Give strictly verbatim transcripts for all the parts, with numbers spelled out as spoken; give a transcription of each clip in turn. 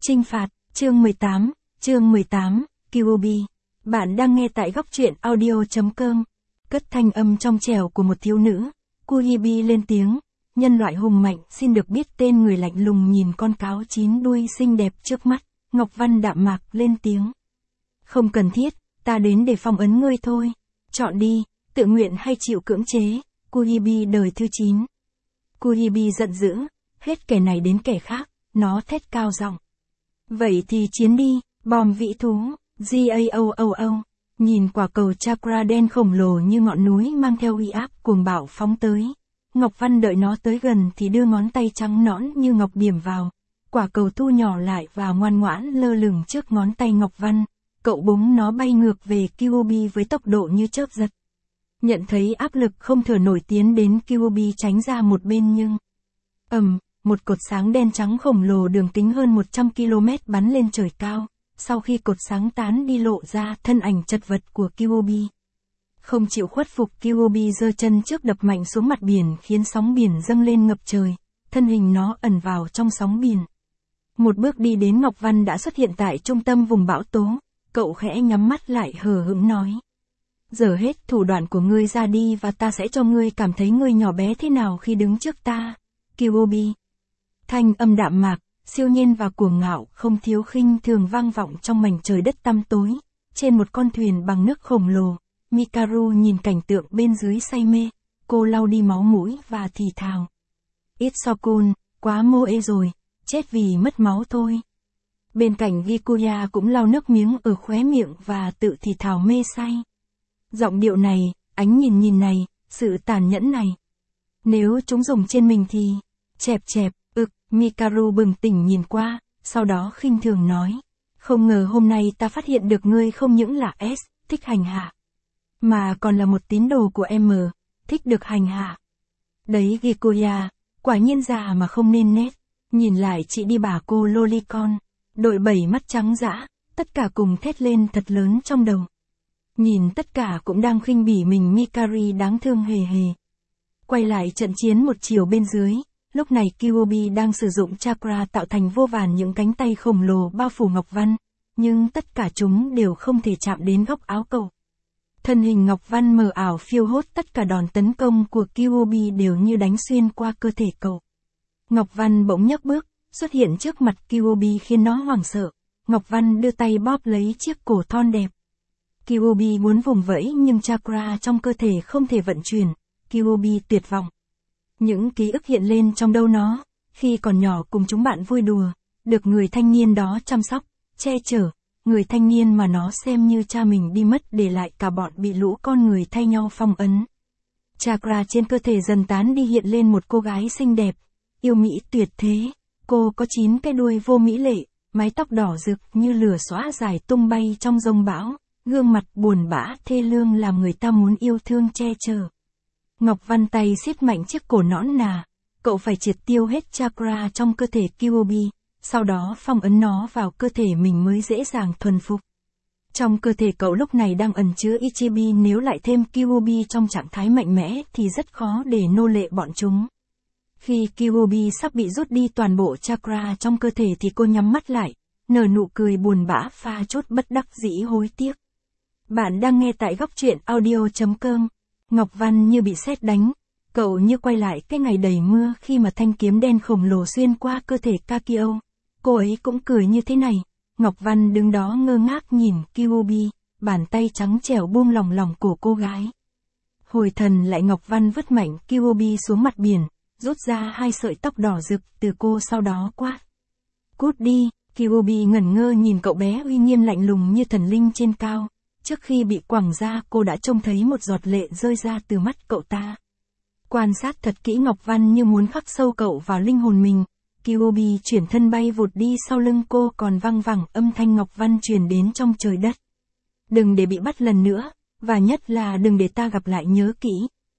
Chinh phạt, chương mười tám, chương mười tám, Kyuubi. Bạn đang nghe tại góc truyện audio chấm com. Cất thanh âm trong trẻo của một thiếu nữ, Kyuubi lên tiếng, nhân loại hùng mạnh xin được biết tên. Người lạnh lùng nhìn con cáo chín đuôi xinh đẹp trước mắt, Ngọc Văn đạm mạc lên tiếng. Không cần thiết, ta đến để phong ấn ngươi thôi. Chọn đi, tự nguyện hay chịu cưỡng chế. Kyuubi đời thứ chín. Kyuubi giận dữ, hết kẻ này đến kẻ khác, nó thét cao giọng. Vậy thì chiến đi, bom vĩ thú, Gaoo. Nhìn quả cầu chakra đen khổng lồ như ngọn núi mang theo uy áp cuồng bạo phóng tới. Ngọc Văn đợi nó tới gần thì đưa ngón tay trắng nõn như ngọc điểm vào. Quả cầu thu nhỏ lại và ngoan ngoãn lơ lửng trước ngón tay Ngọc Văn. Cậu búng nó bay ngược về Kyuubi với tốc độ như chớp giật. Nhận thấy áp lực không thở nổi tiến đến, Kyuubi tránh ra một bên nhưng... ầm, một cột sáng đen trắng khổng lồ đường kính hơn một trăm ki lô mét bắn lên trời cao. Sau khi cột sáng tán đi lộ ra thân ảnh chật vật của Kyuubi. Không chịu khuất phục, Kyuubi giơ chân trước đập mạnh xuống mặt biển khiến sóng biển dâng lên ngập trời. Thân hình nó ẩn vào trong sóng biển. Một bước đi đến, Ngọc Văn đã xuất hiện tại trung tâm vùng bão tố. Cậu khẽ nhắm mắt lại hờ hững nói. Giờ hết thủ đoạn của ngươi ra đi và ta sẽ cho ngươi cảm thấy ngươi nhỏ bé thế nào khi đứng trước ta. Kyuubi. Thanh âm đạm mạc, siêu nhiên và cuồng ngạo không thiếu khinh thường vang vọng trong mảnh trời đất tăm tối. Trên một con thuyền bằng nước khổng lồ, Mikaru nhìn cảnh tượng bên dưới say mê. Cô lau đi máu mũi và thì thào. Itsokun, quá mô ê rồi, chết vì mất máu thôi. Bên cạnh Gikuya cũng lau nước miếng ở khóe miệng và tự thì thào mê say. Giọng điệu này, ánh nhìn nhìn này, sự tàn nhẫn này. Nếu chúng dùng trên mình thì... Chẹp chẹp, ực, Mikaru bừng tỉnh nhìn qua, sau đó khinh thường nói. Không ngờ hôm nay ta phát hiện được ngươi không những là S, thích hành hạ. Mà còn là một tín đồ của M, thích được hành hạ. Đấy Gikuya, quả nhiên già mà không nên nết. Nhìn lại chị đi bà cô Lolicon. Đội bảy mắt trắng dã, tất cả cùng thét lên thật lớn trong đầu. Nhìn tất cả cũng đang khinh bỉ mình, Mikari đáng thương hề hề. Quay lại trận chiến một chiều bên dưới, lúc này Kyuubi đang sử dụng chakra tạo thành vô vàn những cánh tay khổng lồ bao phủ Ngọc Văn, nhưng tất cả chúng đều không thể chạm đến góc áo cậu. Thân hình Ngọc Văn mờ ảo phiêu hốt, tất cả đòn tấn công của Kyuubi đều như đánh xuyên qua cơ thể cậu. Ngọc Văn bỗng nhấc bước, xuất hiện trước mặt Kyuubi khiến nó hoảng sợ. Ngọc Văn đưa tay bóp lấy chiếc cổ thon đẹp. Kyuubi muốn vùng vẫy nhưng chakra trong cơ thể không thể vận chuyển. Kyuubi tuyệt vọng. Những ký ức hiện lên trong đầu nó, khi còn nhỏ cùng chúng bạn vui đùa, được người thanh niên đó chăm sóc, che chở, người thanh niên mà nó xem như cha mình đi mất, để lại cả bọn bị lũ con người thay nhau phong ấn. Chakra trên cơ thể dần tán đi, hiện lên một cô gái xinh đẹp, yêu mỹ tuyệt thế. Cô có chín cái đuôi vô mỹ lệ, mái tóc đỏ rực như lửa xõa dài tung bay trong giông bão, gương mặt buồn bã thê lương làm người ta muốn yêu thương che chở. Ngọc Văn tay siết mạnh chiếc cổ nõn nà, cậu phải triệt tiêu hết chakra trong cơ thể Kyuubi, sau đó phong ấn nó vào cơ thể mình mới dễ dàng thuần phục. Trong cơ thể cậu lúc này đang ẩn chứa Ichibi, nếu lại thêm Kyuubi trong trạng thái mạnh mẽ thì rất khó để nô lệ bọn chúng. Khi Kyuubi sắp bị rút đi toàn bộ chakra trong cơ thể thì cô nhắm mắt lại, nở nụ cười buồn bã pha chút bất đắc dĩ hối tiếc. Bạn đang nghe tại góc truyện audio chấm com. Ngọc Văn như bị sét đánh, cậu như quay lại cái ngày đầy mưa khi mà thanh kiếm đen khổng lồ xuyên qua cơ thể Kakio. Cô ấy cũng cười như thế này. Ngọc Văn đứng đó ngơ ngác nhìn Kyuubi, bàn tay trắng trẻo buông lỏng lỏng cổ cô gái. Hồi thần lại, Ngọc Văn vứt mạnh Kyuubi xuống mặt biển, rút ra hai sợi tóc đỏ rực từ cô, sau đó quát. Cút đi. Kyuubi ngẩn ngơ nhìn cậu bé uy nghiêm lạnh lùng như thần linh trên cao. Trước khi bị quẳng ra, cô đã trông thấy một giọt lệ rơi ra từ mắt cậu ta. Quan sát thật kỹ Ngọc Văn như muốn khắc sâu cậu vào linh hồn mình. Kyuubi chuyển thân bay vụt đi, sau lưng cô còn văng vẳng âm thanh Ngọc Văn truyền đến trong trời đất. Đừng để bị bắt lần nữa, và nhất là đừng để ta gặp lại, nhớ kỹ.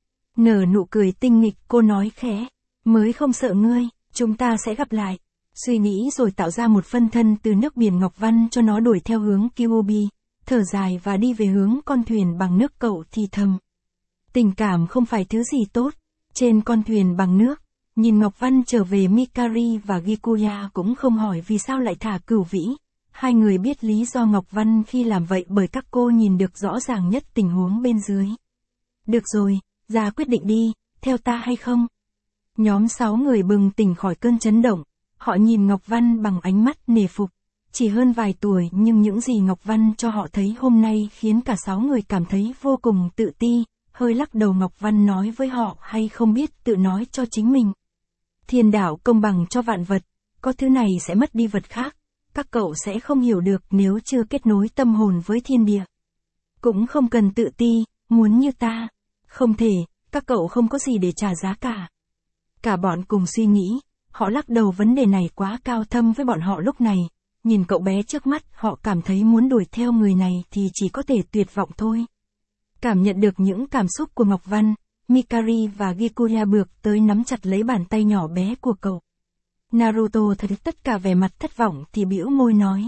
Nở nụ cười tinh nghịch, cô nói khẽ. Mới không sợ ngươi, chúng ta sẽ gặp lại. Suy nghĩ rồi tạo ra một phân thân từ nước biển Ngọc Văn cho nó đuổi theo hướng Kyuubi. Thở dài và đi về hướng con thuyền bằng nước, cậu thì thầm. Tình cảm không phải thứ gì tốt. Trên con thuyền bằng nước, Nhìn Ngọc Văn trở về, Mikari và Gikuya cũng không hỏi vì sao lại thả Cửu Vĩ. Hai người biết lý do Ngọc Văn khi làm vậy bởi các cô nhìn được rõ ràng nhất tình huống bên dưới. Được rồi, ra quyết định đi, theo ta hay không? Nhóm sáu người bừng tỉnh khỏi cơn chấn động. Họ nhìn Ngọc Văn bằng ánh mắt nể phục. Chỉ hơn vài tuổi nhưng những gì Ngọc Văn cho họ thấy hôm nay khiến cả sáu người cảm thấy vô cùng tự ti. Hơi lắc đầu, Ngọc Văn nói với họ hay không biết tự nói cho chính mình. Thiên đạo công bằng cho vạn vật, có thứ này sẽ mất đi vật khác. Các cậu sẽ không hiểu được nếu chưa kết nối tâm hồn với thiên địa. Cũng không cần tự ti, muốn như ta. Không thể, các cậu không có gì để trả giá cả. Cả bọn cùng suy nghĩ, họ lắc đầu, vấn đề này quá cao thâm với bọn họ lúc này. Nhìn cậu bé trước mắt, họ cảm thấy muốn đuổi theo người này thì chỉ có thể tuyệt vọng thôi. Cảm nhận được những cảm xúc của Ngọc Văn, Mikari và Gikuya bước tới nắm chặt lấy bàn tay nhỏ bé của cậu. Naruto thấy tất cả vẻ mặt thất vọng thì bĩu môi nói.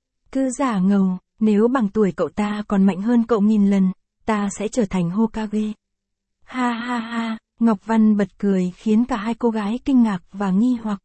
Cứ giả ngầu, nếu bằng tuổi cậu ta còn mạnh hơn cậu nghìn lần, ta sẽ trở thành Hokage. Ha ha ha, Ngọc Văn bật cười khiến cả hai cô gái kinh ngạc và nghi hoặc.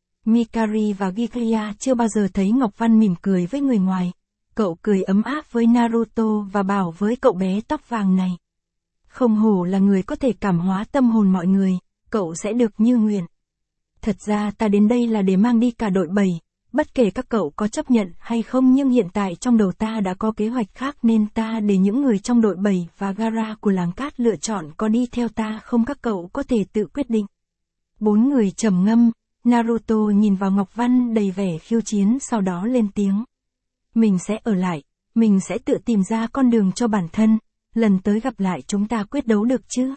Mikari và Gikuya chưa bao giờ thấy Ngọc Văn mỉm cười với người ngoài. Cậu cười ấm áp với Naruto và bảo với cậu bé tóc vàng này. Không hổ là người có thể cảm hóa tâm hồn mọi người, cậu sẽ được như nguyện. Thật ra ta đến đây là để mang đi cả đội bảy, bất kể các cậu có chấp nhận hay không, nhưng hiện tại trong đầu ta đã có kế hoạch khác nên ta để những người trong đội bảy và Gaara của làng cát lựa chọn có đi theo ta không, các cậu có thể tự quyết định. Bốn người trầm ngâm, Naruto nhìn vào Ngọc Văn đầy vẻ khiêu chiến, sau đó lên tiếng. Mình sẽ ở lại, mình sẽ tự tìm ra con đường cho bản thân, lần tới gặp lại chúng ta quyết đấu được chứ?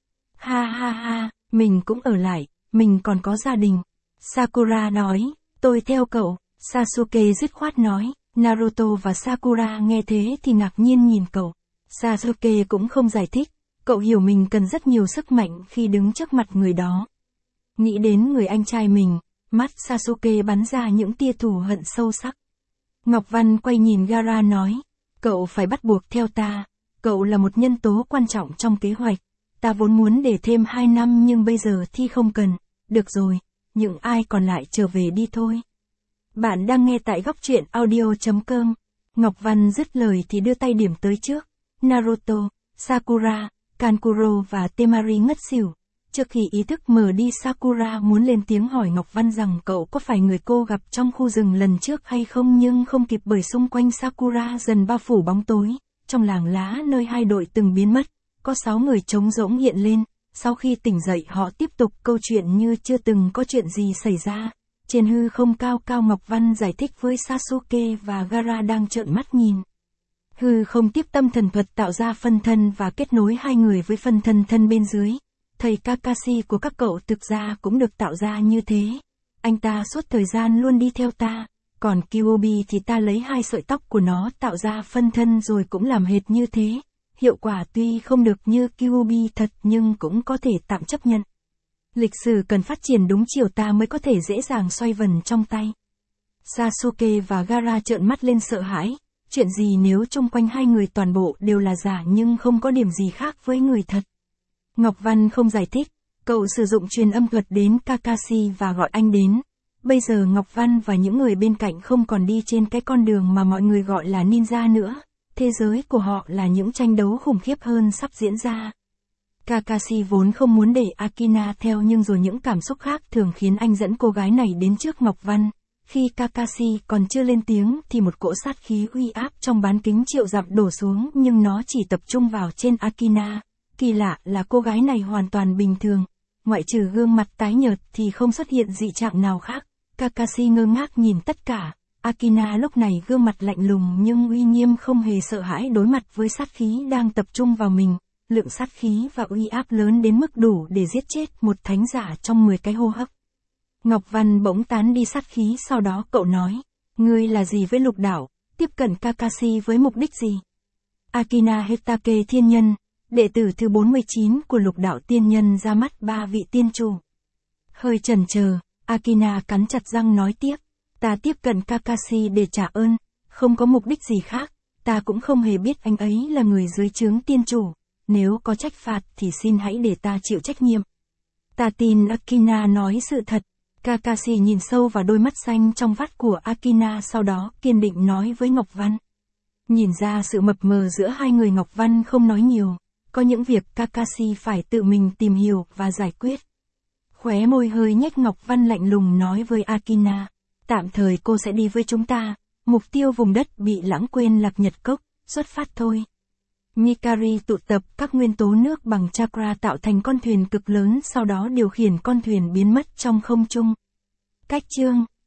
Ha ha ha, mình cũng ở lại, mình còn có gia đình. Sakura nói, tôi theo cậu. Sasuke dứt khoát nói. Naruto và Sakura nghe thế thì ngạc nhiên nhìn cậu. Sasuke cũng không giải thích, cậu hiểu mình cần rất nhiều sức mạnh khi đứng trước mặt người đó. Nghĩ đến người anh trai mình, mắt Sasuke bắn ra những tia thù hận sâu sắc. Ngọc Văn quay nhìn Gaara nói, cậu phải bắt buộc theo ta, cậu là một nhân tố quan trọng trong kế hoạch. Ta vốn muốn để thêm hai năm nhưng bây giờ thì không cần. Được rồi, những ai còn lại trở về đi thôi. Bạn đang nghe tại góc truyện audio chấm com. Ngọc Văn dứt lời thì đưa tay điểm tới trước. Naruto, Sakura, Kankuro và Temari ngất xỉu. Trước khi ý thức mở đi, Sakura muốn lên tiếng hỏi Ngọc Văn rằng cậu có phải người cô gặp trong khu rừng lần trước hay không, nhưng không kịp bởi xung quanh Sakura dần bao phủ bóng tối. Trong làng lá nơi hai đội từng biến mất, có sáu người trống rỗng hiện lên. Sau khi tỉnh dậy họ tiếp tục câu chuyện như chưa từng có chuyện gì xảy ra. Trên hư không cao cao, Ngọc Văn giải thích với Sasuke và Gaara đang trợn mắt nhìn. Hư không tiếp tâm thần thuật tạo ra phân thân và kết nối hai người với phân thân thân bên dưới. Thầy Kakashi của các cậu thực ra cũng được tạo ra như thế. Anh ta suốt thời gian luôn đi theo ta. Còn Kyuubi thì ta lấy hai sợi tóc của nó tạo ra phân thân rồi cũng làm hệt như thế. Hiệu quả tuy không được như Kyuubi thật nhưng cũng có thể tạm chấp nhận. Lịch sử cần phát triển đúng chiều ta mới có thể dễ dàng xoay vần trong tay. Sasuke và Gaara trợn mắt lên sợ hãi. Chuyện gì nếu chung quanh hai người toàn bộ đều là giả nhưng không có điểm gì khác với người thật? Ngọc Văn không giải thích. Cậu sử dụng truyền âm thuật đến Kakashi và gọi anh đến. Bây giờ Ngọc Văn và những người bên cạnh không còn đi trên cái con đường mà mọi người gọi là ninja nữa. Thế giới của họ là những tranh đấu khủng khiếp hơn sắp diễn ra. Kakashi vốn không muốn để Akina theo nhưng rồi những cảm xúc khác thường khiến anh dẫn cô gái này đến trước Ngọc Văn. Khi Kakashi còn chưa lên tiếng thì một cỗ sát khí uy áp trong bán kính triệu dặm đổ xuống, nhưng nó chỉ tập trung vào trên Akina. Kỳ lạ là cô gái này hoàn toàn bình thường. Ngoại trừ gương mặt tái nhợt thì không xuất hiện dị trạng nào khác. Kakashi ngơ ngác nhìn tất cả. Akina lúc này gương mặt lạnh lùng nhưng uy nghiêm, không hề sợ hãi đối mặt với sát khí đang tập trung vào mình. Lượng sát khí và uy áp lớn đến mức đủ để giết chết một thánh giả trong mười cái hô hấp. Ngọc Văn bỗng tán đi sát khí, sau đó cậu nói, ngươi là gì với lục đảo, tiếp cận Kakashi với mục đích gì? Akina Hetake Thiên Nhân, đệ tử thứ bốn mươi chín của lục đạo tiên nhân, ra mắt ba vị tiên chủ. Hơi chần chờ, Akina cắn chặt răng nói tiếp, ta tiếp cận Kakashi để trả ơn, không có mục đích gì khác, ta cũng không hề biết anh ấy là người dưới trướng tiên chủ, nếu có trách phạt thì xin hãy để ta chịu trách nhiệm. Ta tin Akina nói sự thật. Kakashi nhìn sâu vào đôi mắt xanh trong vắt của Akina, sau đó kiên định nói với Ngọc Văn. Nhìn ra sự mập mờ giữa hai người, Ngọc Văn không nói nhiều. Có những việc Kakashi phải tự mình tìm hiểu và giải quyết. Khóe môi hơi nhếch, Ngọc Văn lạnh lùng nói với Akina. Tạm thời cô sẽ đi với chúng ta. Mục tiêu vùng đất bị lãng quên Lạc Nhật Cốc, xuất phát thôi. Mikari tụ tập các nguyên tố nước bằng chakra tạo thành con thuyền cực lớn, sau đó điều khiển con thuyền biến mất trong không trung. Cách chương